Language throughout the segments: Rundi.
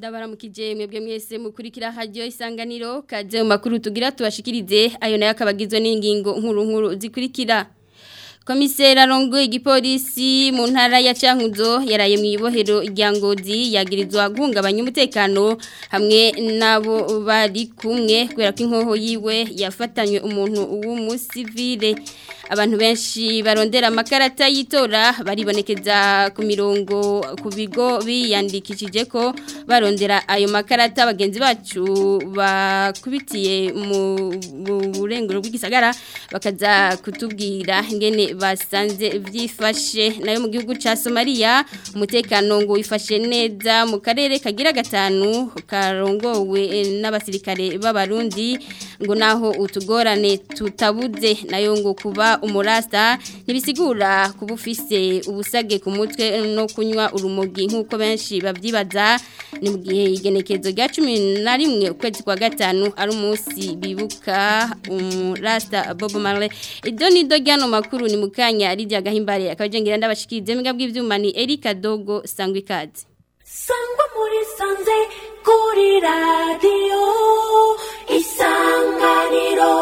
Ndabaramukije mwebwe mwese mukurikira radio isanganiro kaje mu makuru tugira tubashikirize ayo nayo akabagizwe n'ingingo nkuru zikurikira. Komisera arongoye igipolisi mu ntara ya Cankuzo yaraye mu ibohero rya Ngozi yagirizwa guhungabanya umutekano hamwe nabo bari kumwe kubera ko inkoho yiwe yafatanywe umuntu w'umusivile. Abantu benshi barondera amakarata yitora baribonekeza ku mirongo ku bigo biyandikishije ko barondera ayo makarata bagenzi bacu bakubitiye mu burengero bw'igisagara bakaza kutubwira ingene basanze vyifashe nayo mu gihugu ca Somalia umutekano ngo wifashe neza mu karere kagira gatanu karongowe n'abasirikare b'abarundi ngo naho utugorane tutabuze nayo ngo kuba umurasta nibisigura kuba ufise ubusage ku mutwe no kunywa urumogi nk'uko benshi babyibaza ni mu gihe igenekezo rya 11 ukwezi kwa gatanu ari umunsi bibuka umurasta Bob Marley idoni dogano makuru ni mukanya Lydia Gahimbare akajengira ndabashikirize mbwa bw'ivyuma ni Erika Dogo Sangwikazi Sangwa muri sanze kuri radio Isanganiro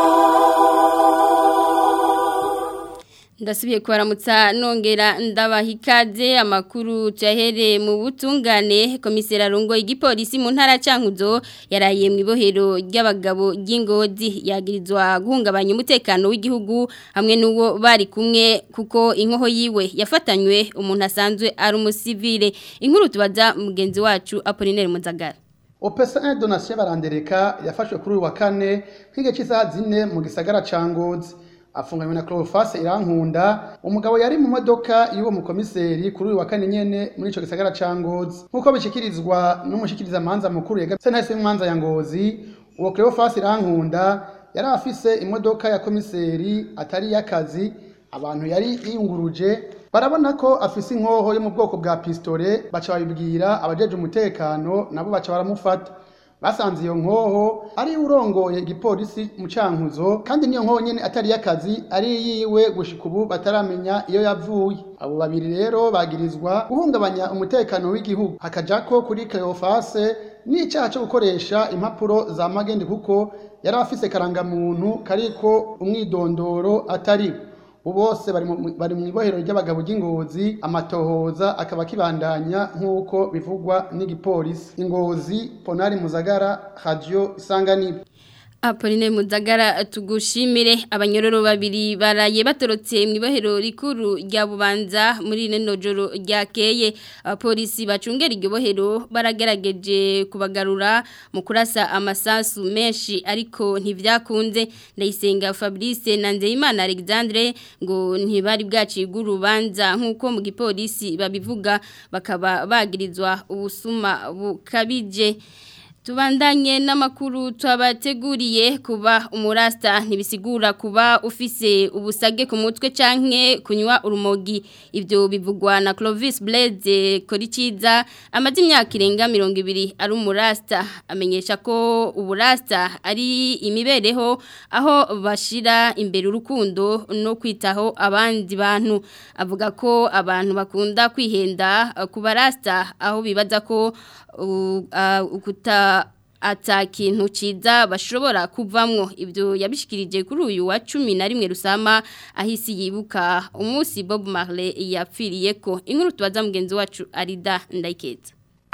Ndasubiye kwaramutsa nongera ndabahikaze amakuru cyahere mu butungane komisera rongo igipolisi mu ntara Cankuzo yaraye mu ibohero ry'abagabo ry'Ingozi yagirizwa guhungabanya umutekano w'igihugu hamwe n'uwo bari kumwe kuko inkoho yiwe yafatanywe umuntu asanzwe ari umusivile inkuru tubaza mugenzi wacu Apollinaire Muzagara Opesa Donatien Barandereka yafashwe kuri uyu wa kane kwige cy'isaha 4 mu gisagara ca Ngozi afunganywe na Clofase Irankunda umugabo yari mu modoka y'uwo mukomiseri kuri uyu wa kane nyene muri ico gisagara ca Ngozi nkuko bishikirizwa n'umushikiriza manza mukuru ya sentare y'Manza ya Ngozi uwo Clofase Irankunda yari afise imodoka ya komiseri atari yakazi abantu yari yunguruje barabona ko afise inkoho yo mu bwoko bwa pistole baca babibwira abajeje umutekano nabo baca baramufata basanze iyo nkoho ari urongoye igipolisi mu Cankuzo kandi niyo nkoho nyene atari yakazi ari yiwe gushika ubu bataramenya iyo yavuye abo babiri rero bagirizwa guhungabanya umutekano w'igihugu hakajako kuri Cleophas n'icaha cyo gukoresha impapuro za magende kuko yari afise karangamuntu kariko umwidondoro atari bose bari mu ibohero ry'abagabo ry'Ingozi amatohoza akaba kibandanya nk'uko bivugwa n'igipolisi Ingozi Ponari Muzagara Radio Isanganiro Apoline Muzagara tugushimire abanyororo babiri baraye batorotse mu ibohero rikuru rya Bubanza muri neno joro ryakeye abapolisi bacungera iryo bohero baragerageje kubagarura mu kurasa amasasu menshi ariko ntivyakunze Ndayisenga Fabrice na Nzeyimana Alexandre ngo ntibari bwacigura urubanza nkuko mu gipolisi babivuga bakaba bagirizwa ubusuma bukabije Tubandanye n'amakuru twabateguriye kuba umurasta ntibisigura kuba ufise ubusage ku mutwe canke kunywa urumogi ivyo bivugwa na Clovis Blaise Korikiza amaze imyaka irenga 200 ari umurasta amenyesha ko uburasta ari imibereho aho bashira imbere urukundo no kwitaho abandi bantu avuga ko abantu bakunda kwihenda ku barasta aho bibaza ko ata kintu ciza bashobora kuvamwo ivyo yabishikirije kuri uyu wa 11 Rusama ahisi yibuka umunsi Bob Marley yapfiriye ko inkuru tubaza mugenzi wacu Arida Ndayikeza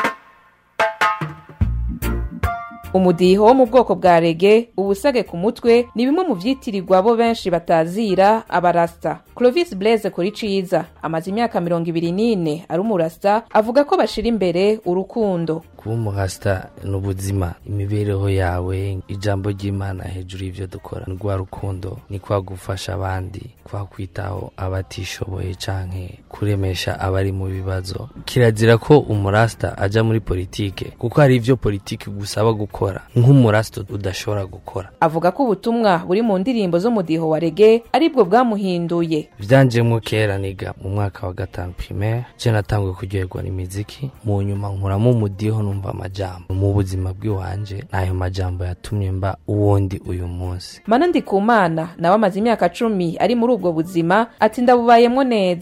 Umudiho wo mu bwoko bwa reggae ubusage ku mutwe ni bimwe mu vyitirirwa bo benshi batazira abarasta. Clovis Blaise Korikiza amaze imyaka 24 ari umurasta avuga ko bashira imbere urukundo. Kuba umurasta n'ubuzima imibereho yawe ijambo ry'Imana hejuru y'ivyo dukora n'gwa rukundo ni kwa gufasha abandi kwa kwitaho abatishoboye canke kuremesha abari mu bibazo. Kirazira ko umurasta aja muri politike kuko hari ivyo politike gusaba gukora nk'umurasta udashobora gukora. Avuga ko ubutumwa buri mu ndirimbo zo mudiho wa reggae aribwo bwamuhinduye. Vyanjemwe kera niga mu mwaka wa 5 primaire je natangwe kuryoherwa n'imiziki mu nyuma nkuramo umudiho numva amajambo mu buzima bw'iwanje nayo majambo yatumye mba uwundi uyu munsi. Mana Ndikumana nawe amaze imyaka 10 ari muri ubwo buzima ati ndabubayemo neza.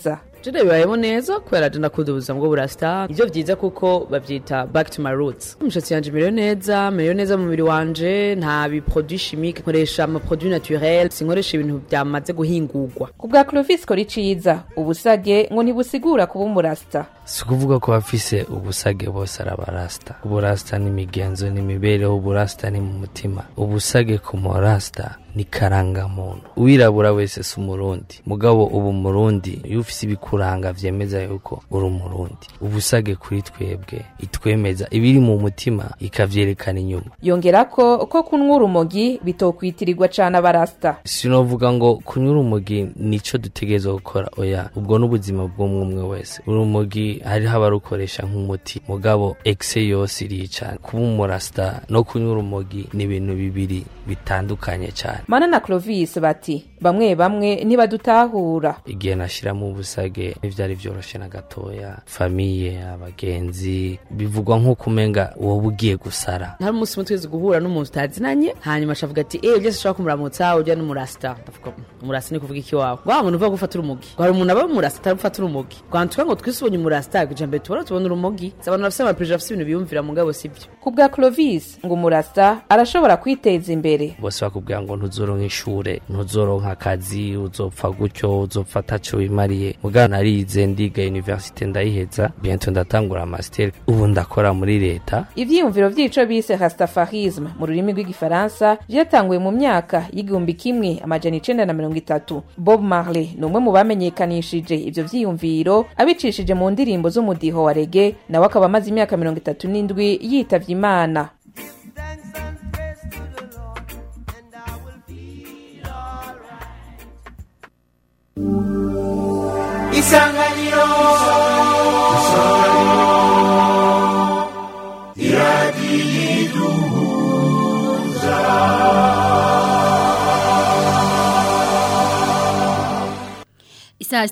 jene bibayemo neza kubera je ndakunda ubuzima bwo burasta ivyo vyiza kuko bavyita back to my roots. Umushatsi yanje merewe neza mu mubiri wanje, nta biproduit chimique, nkoresha ama produit naturel, sinkoresha ibintu byamaze guhingurwa. Ku bwa Clovis Koriciza ubusage ngo ntibusigura kuba umurasta. Si kuvuga ko bafise ubusage bose arabarasta. Uburasta ni migenzo ni mibereho, uburasta ni mu mutima. Ubusage ku morasta ni karanga muntu. Uwirabura wese si umurundi. Mugabo ubu murundi iyo ufise ibikuranga vyemeza yuko uri umurundi. Ubusage kuri twebwe itwemeza ibiri mu mutima ikavyerekana inyuma. Yongerako ko kunywa urumogi bitokwitirirwa cane abarasta. Sinovuga ngo kunywa urumogi nico dutegerezwa gukora, oya. Ubwo n'ubuzima bw'umwe wese. Urumogi hari habarukoresha nk'umuti. Mugabo exe yose irica. Kuba umurasta no kunywa urumogi ni ibintu bibiri bitandukanye cyane. Mana na Clovis bati bamwe ntibadutahura. Igihe nashiramo ubusage ivyari vyoroshe na gatoya, famiye, abagenzi, bivugwa nko kumenga wowe ugiye gusara. Hari umunsi mutweze guhura n'umuntu utazinanye, hanyuma ashavuga ati byose ushaka kumuramutsa ujya n'umurasta. Ndavuga umurasta ni kuvuga iki wawe? Wa muntu uvuga gufata urumogi. Hari umuntu aba umurasta atafata urumogi. Kwantuka ngo twisubonye umurasta kujambe tubona urumogi. Abantu bafite amapreje afite ibintu biyumvira mu ngabo sibyo. Ku bwa Clovis ngo umurasta arashobora kwiteza imbere. Bose bakubwira ngo ntuzoronka ishure, ntuzoronka akazi, uzopfa gutyo, uzopfa taco bimariye. Mugana narize ndiga universite ndayiheza, bientôt ndatangura master. Ubu ndakora muri leta. Ivyiyumviro vyico bise Rastafarisme mu rurimi rw'igifaransa vyatanguye mu myaka y'igihumbi kimwe amajana 1930. Bob Marley numwe mu bamenyekanishije ivyo vyiyumviro abicishije mu ndirimbo z'umudiho wa reggae, nawe akaba amaze imyaka 37 yitavye Imana. Isanganiro Isaha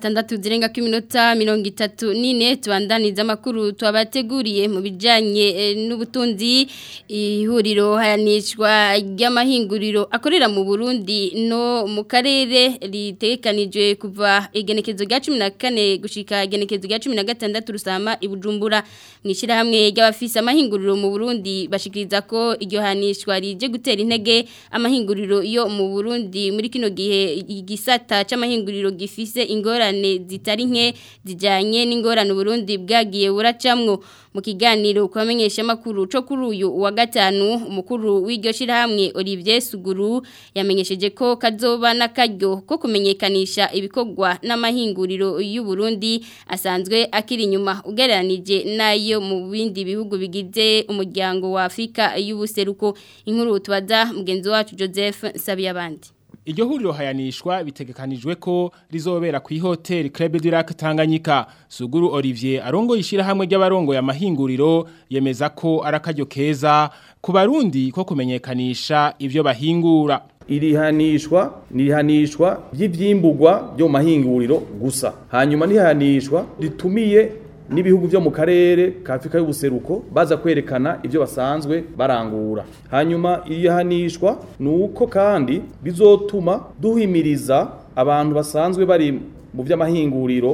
6:34 tubandaniza amakuru twabateguriye mu bijanye n'ubutunzi. Ihuriro hayanishwa ry'amahinguriro akorera mu Burundi no mu karere ritegekanijwe kuva igenekezo rya 14 gushika igenekezo rya 16 Rusama i Bujumbura. Mwishira hamwe ry'abafise amahinguriro mu Burundi bashikiriza ko iryo hanishwa rije gutera intege amahinguriro yo mu Burundi muri kino gihe igisata c'amahinguriro gifise ingorane zitari nke zijanye n'ingorane Burundi bwagiye buracamwo. Mu kiganiro kwamenyesha makuru cyo kuri uyu wa gatanu umukuru w'iryo shirahamwe Olivier Suguru yamenyesheje ko kazoba nakaryo ko kumenyekanisha ibikorwa n'amahinguriro y'u Burundi asanzwe akiri inyuma ugereranije nayo mu bindi bihugu bigize umuryango wa Afrika y'ubuseruko. Inkuru tubaza mugenzi wacu Joseph Sabiyabandi. Iryo huriro hayanishwa bitegekanijwe ko rizobera ku hotel Club du Lac Tanganyika. Suguru Olivier arongo yishira hamwe ry'abarongo ya mahinguriro yemeza ko arakaryo keza ku Barundi ko kumenyekanisha ivyo bahingura. Irihanishwa by'ivyimbugwa byo mahinguriro gusa. Hanyuma nihanishwa ritumiye n'ibihugu byo mu karere ka Afrika y'ubuseruko baza kwerekana ivyo basanzwe barangura. Hanyuma irihanishwa nuko kandi bizotuma duhimiriza abantu basanzwe bari mu vy'amahinguriro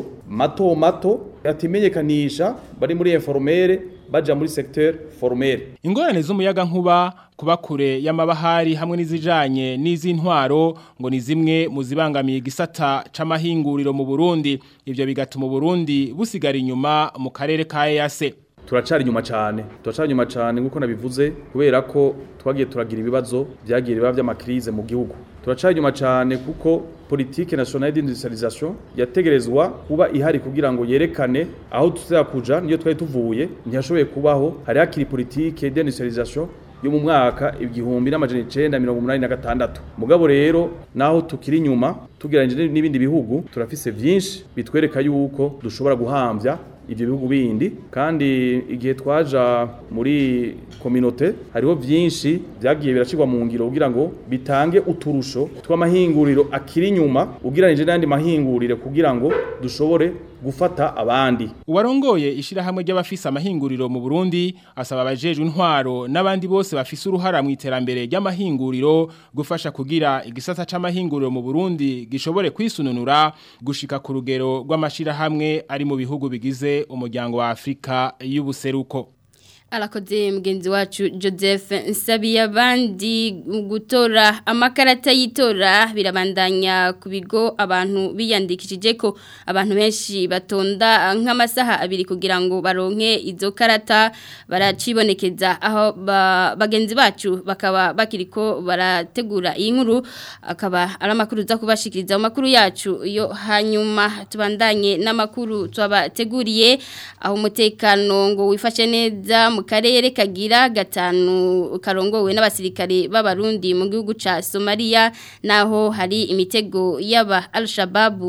mato yatimenyekanisha bari muri informere baja muri secteur formel. Ingorane z'umuyaga nkuba kuba kure y'amabahari hamwe n'izijanye n'izintwaro ngo ni zimwe mu zibangamiye igisata c'amahinguriro mu Burundi. Ivyo bigatuma Burundi busigara inyuma mu karere ka EAC. Turacari inyuma cyane nkuko nabivuze kubera ko twagiye turagira ibibazo byagiye biba by'amakrize mu gihugu. Turacari inyuma cyane kuko politique nationale d'industrialisation yategerezwa kuba ihari kugira ngo yerekane aho tuzakuja niyo twari tuvuye ntiyashoboye kubaho. Hari hakiri politique d'industrialisation yo mu mwaka 1986. Mugabo rero naho tukiri inyuma tugereranyije n'ibindi bihugu turafise byinshi bitwereka yuko dushobora guhamvya ivyo bihugu bindi, kandi igihe twaja muri communauté hariho byinshi byagiye biracirwa mu ngiro kugira ngo bitange uturusho tw'amahinguriro akiri inyuma ugiranije n'andi mahingurire kugira ngo dushobore gufata abandi. Uwarongoye ishirahamwe ry'abafise amahinguriro mu Burundi asaba abajejwe intwaro n'abandi bose bafise uruhara mu iterambere ry'amahinguriro gufasha kugira igisata c'amahinguriro mu Burundi gishobore kwisununura gushika ku rugero rw'amashirahamwe ari mu bihugu bigize umuryango wa Afrika y'ubuseruko. Alakoze mgenzi wacu Joseph Nsabiyabandi gutora amakarata yitora birabandanya ku bigo abantu biyandikishije ko abantu benshi batonda nk'amasaha abiri kugira ngo baronke izo karata baracibonekeza aho bagenzi bacu bakaba bakiriko barategura iyi nkuru akaba ari amakuru za kubashikiriza amakuru yacu yo hanyuma tubandanye n'amakuru twabateguriye aho umutekano ngo wifashe neza mu karere kagira gatanu karongowe n'abasirikare b'abarundi mu gihugu ca Somalia naho hari imitego y'aba Al-Shabaab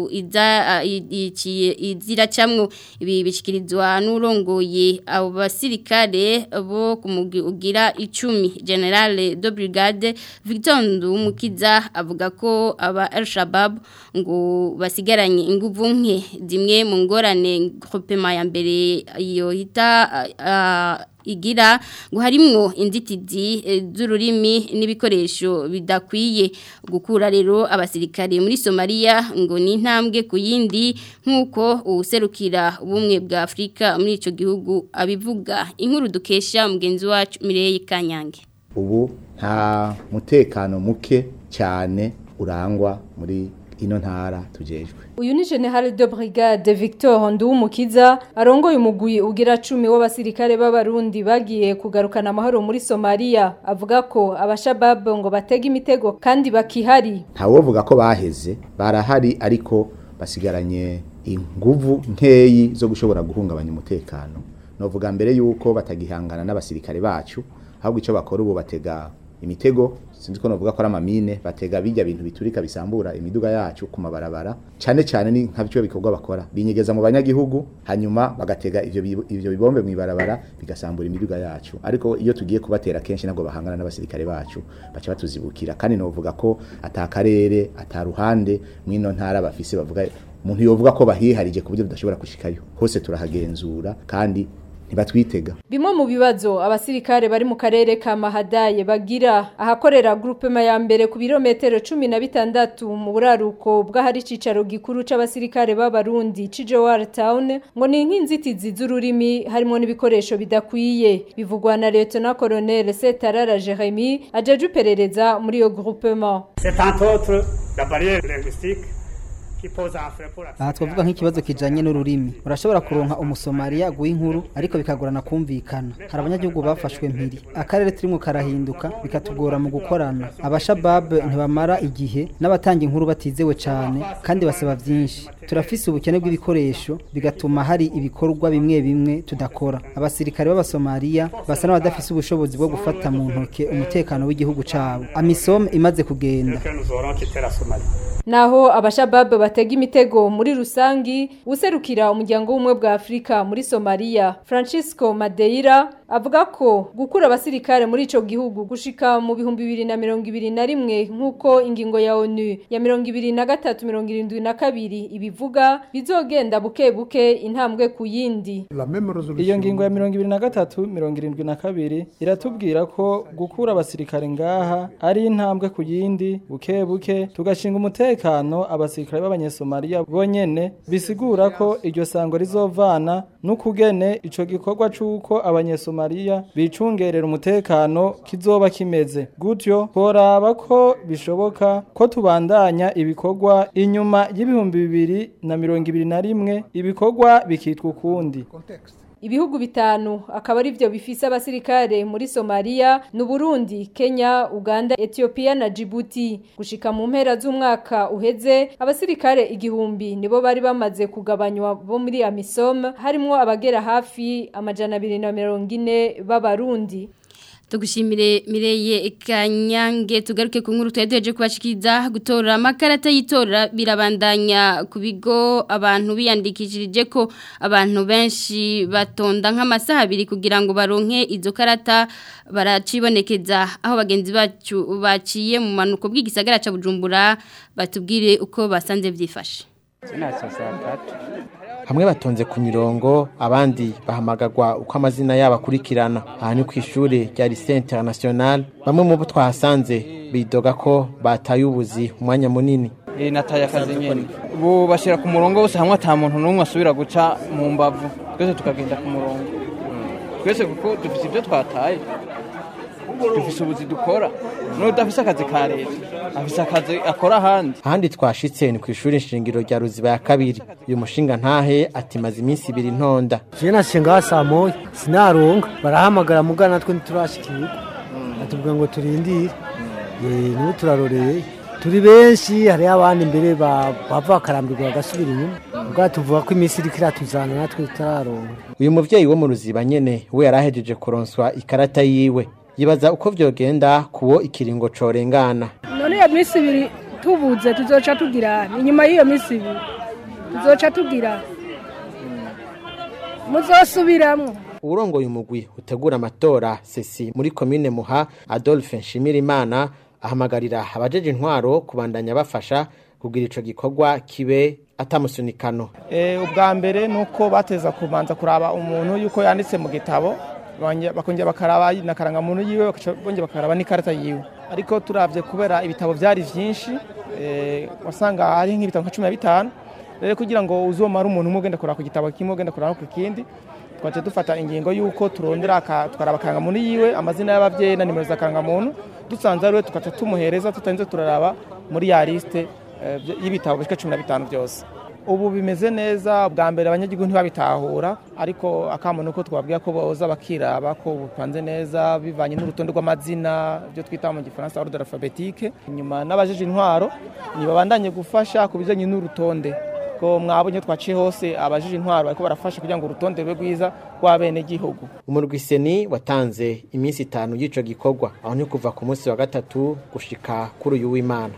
iziracamwo ibi bishikirizwa n'urongoye abo basirikare bo kumugi ugira 10 General de Brigade Victor Ndumukiza avuga ko aba Al-Shabaab ngo basigaranye inguvu nke zimwe mu ngorane groupement ya mbere iyo hita igira ngo harimwo inzitizi z'ururimi n'ibikoresho bidakwiye gukura rero abasirikare muri Somalia ngo ni intambwe ku yindi nkuko userukira ubumwe bwa Afrika muri ico gihugu abivuga inkuru dukesha mugenzi wacu Mireye Kanyange. Ubu nta mutekano muke cyane urangwa muri ino ntara tujejwe. Uyu ni General de Brigade Victor Ndumukiza arongoye umugwi ugira 10 w'abasirikare b'abarundi bagiye kugarukana amahoro muri Somalia avuga ko abashabab ngo batega imitego kandi bakihari. Ntawovuga ko baheze barahari ariko basigaranye inguvu nkeyi zo gushobora guhungabanya umutekano. Novuga mbere yuko batagihangana n'abasirikare bacu ahubwo ico bakora ubu batega imitego sinzi ko novuga ko ari amamine batega bijya bintu biturika bisambura imiduga yacu ku mabarabara cyane ni nk'abicyo bikorwa bakora binyegeza mu banyagihugu hanyuma bagatega ivyo bibombe mu ibarabara bigasambura imiduga yacu ariko iyo tugiye kubatera kenshi nago bahangana n'abasirikare bacu baca batuzibukira kandi novuga ko atakarere ataruhande mwino ntara bafise bavuga umuntu yovuga ko bahiharije ku buryo tudashobora kushikayo hose turahagenzura kandi ntibatwitega. Bimwe mu bibazo abasirikare bari mu karere ka Mahadaye bagira ahakorera groupement ya mbere ku birometero 16 mu buraruko bw'ahari cicaro gikuru c'abasirikare b'abarundi Cijowar Town ngo ni nk'inzitizi z'ururimi harimo n'ibikoresho bidakwiye bivugwa na Lieutenant Colonel Setarara Jeremy ajeje uperereza muri iyo groupement. C'est entre autres la barrière linguistique. Aha twavuga nk'ikibazo kijanye n'ururimi urashobora kuronka umusomaliya guha inkuru ariko bikagorana kumvikana hari abanyagihugu bafashwe mpiri akarere turimo karahinduka bikatugora mu gukorana abashabab ntibamara igihe n'abatanga inkuru batizewe cyane kandi basaba byinshi turafise ubukene bw'ibikoresho bigatuma hari ibikorwa bimwe tudakora abasirikare b'abasomaliya basa n'abadafise ubushobozi bwo gufata mu ntoke umutekano w'igihugu cabo amisom imaze kugenda naho abashabab batega imitego muri rusangi userukira umuryango w'umwe bwa Afrika muri Somalia Francisco Madeira avuga ko gukura abasirikare muri ico gihugu gushika mu 2021 nkuko ingingo ya ONU ya 2023-72 ibivuga bizogenda buke intambwe ku yindi. Iyo ngingo ya 2023-72 iratubwira ko gukura abasirikare ngaha ari intambwe ku yindi buke tugashinga umutekano abasirikare b'abanyesomalia bonyene bisigura ko iryo sango rizovana n'ukugene ico gikorwa c'uko abanyesomalia bicungerera umutekano kizoba kimeze gutyo poraba ko bishoboka ko tubandanya ibikorwa inyuma y'2021 ibikorwa bikitwa ukundi. Ibihugu bitanu akaba ari byo bifise abasirikare muri Somalia n'u Burundi, Kenya, Uganda, Ethiopia na Djibouti. Gushika mu mpera z'umwaka uheze abasirikare 1000 nibo bari bamaze kugabanywa bo muri AMISOM harimo abagera hafi 240 b'abarundi. Tugushimire Mireye Kanyange tugaruke ku nkuru twedeje kubashikiza gutora amakarata yitora birabandanya ku bigo abantu biyandikishije ko abantu benshi batonda nk'amasaha abiri kugira ngo baronke izo karata baracibonekeza aho bagenzi bacu baciye mu manuko bw'igisagara ca Bujumbura batubwire uko basanze vyifashe. hamwe batonze ku mirongo abandi bahamagagwa uko amazina yabo akurikirana. Aha ni kw'ishure rya Lycée International, bamwe mu bo twahasanze bidoga ko bataye ubuzi umwanya munini. Nataye akazi nyene bo bashira ku murongo wose hamwe ata muntu n'umwe asubira guca mu mbavu, twese tukagenda ku murongo twese kuko dufite ibyo twataye, dufise ubuzi dukora n'udafise akazi ka leta afise akazi akora ahandi twashitse ni kw'ishure nshingiro rya Ruziba ya kabiri. Uyu mushinga ntahe ati maze iminsi ibiri ntonda. Je nashinga saa moya sinaronga barahamagara mugana twe nturashikirwa atubwira ngo turindire niwe turaroreye turi benshi hari abandi imbere bava bakarambirwa bagasubira inyuma ubwo tuvuga ko iminsi iri kiratuzana natwe tutaronga. Uyu muvyeyi wo mu Ruziba nyene we yarahejeje kuronswa ikarata yiwe, yibaza uko vyogenda kubo ikiringo corengana. None iyo minsi ibiri tubuze tuzoca tugira inyuma y'iyo minsi ibiri tuzoca tugira muzosubiramwo. Urongoye umugwi utegura amatora sesi muri komine Muha Adolphe Nshimirimana ahamagarira abajeje intwaro kubandanya bafasha kugira ico gikorwa kibe atamusunikano. Ubwa mbere nuko bateza kubanza kuraba umuntu yuko yanditse mu gitabo bakongera bakaraba nakaranga muntu yiwe bakongera bakaraba n'ikarata yiwe, ariko turavye kubera ibitabo byari vyinshi wasanga hari nk'ibitabo 15 rero kugira ngo uzomara umuntu umwe ugenda kuraba ku gitabo kimwe ugenda kuraba ku kindi twaje dufata ingingo yuko turondera twaraba karanga muntu yiwe amazina y'abavyeyi na nimero za karanga muntu dusanze ariwe tukaca tumuhereza tutanze turaraba muri ya liste y'ibitabo bishika 15 byose. Ubu bimeze neza, bwa mbere abanyagihugu ntibabitahura ariko akamuntu ko twabwiye ko boza bakiraba ko bupanze neza bivanye n'urutonde rw'amazina byo twita mu gifaransa ordre alphabétique. Nyuma n'abajeje intwaro nibabandanye gufasha kubijanye n'urutonde ko mwabonye twaciye hose abajeje intwaro ariko barafasha kugira ngo urutonde rwe rwiza rw'abene gihugu. Umurwiseni watanze iminsi 5 y'ico gikorwa aho ni kuva ku munsi wa gatatu gushika kuri uyu w'Imana.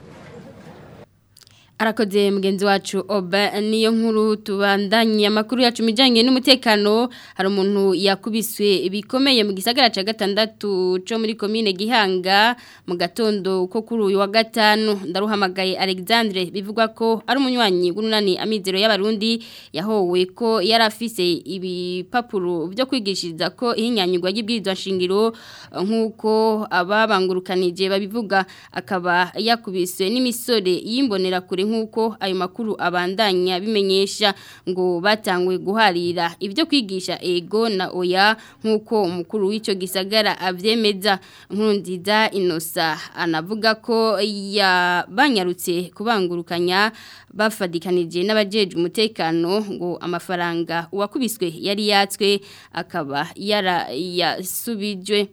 Arakoze mugenzi wacu Oba niyo nkuru tubandanye amakuru yacu mijanye n'umutekano. Hari umuntu yakubiswe bikomeye mu gisagara ca gatandatu cyo muri commune Gihanga mu gatondo ko kuri uyu wa gatanu. Ndaruhamagaye Alexandre bivugwa ko ari umunywanyi w'urunani amizero y'abarundi yahowe ko yarafise ibipapuro byo kwigishiriza ko ihinyanyurwa y'ibwirizwa shingiro nkuko ababangurukanije babivuga, akaba yakubiswe n'imisore yimbonera kure nkuko ayo makuru abandanya bimenyesha ngo batangwe guharira ibyo kwigisha ego na oya nkuko umukuru w'ico gisagara avyemeza. Nkurunziza Inosa anavuga ko banyarutse kubangurukanya bafadikanije n'abajeje umutekano ngo amafaranga uwakubiswe yari yatswe akaba yasubijwe.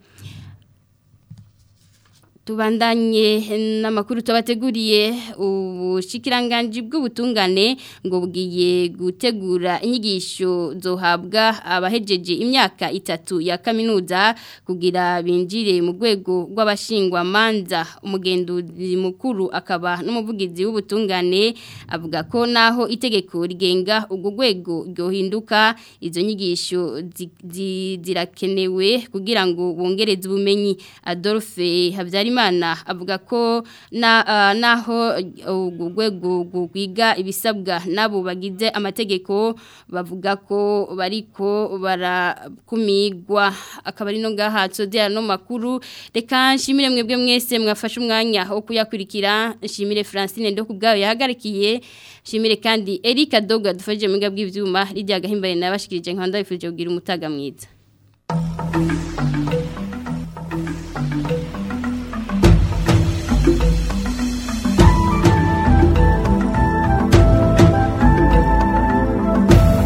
Tubandanye n'amakuru tubateguriye. Ubushikiranganje bw'ubutungane ngo bugiye gutegura inyigisho zohabwa abahejeje imyaka 3 ya kaminuza kugira binjire mu rwego rw'abashingwa manza. Umugenduzi mukuru akaba n'umuvugizi w'ubutungane avuga ko naho itegeko rigenga ubwo rwego ryohinduka izo nyigisho zirakenewe kugira ngo bongereze ubumenyi. Adolphe Habyarimana avuga ko naho urwego rwiga ibisabwa nabo bagize amategeko bavuga ko bariko barakumigwa. Akaba ari no ngaha tsodera no makuru. Reka nshimire mwebwe mwese mwafashe umwanya wo kuyakurikira. Nshimire Francine ndo kubgayo yahagarikiye. Nshimire kandi Erika Doga dufashije mu bw'ibyuma bw'ivyuma rijya gahimbaye nabashikirije nkanda bifuje kugira umutaga mwiza.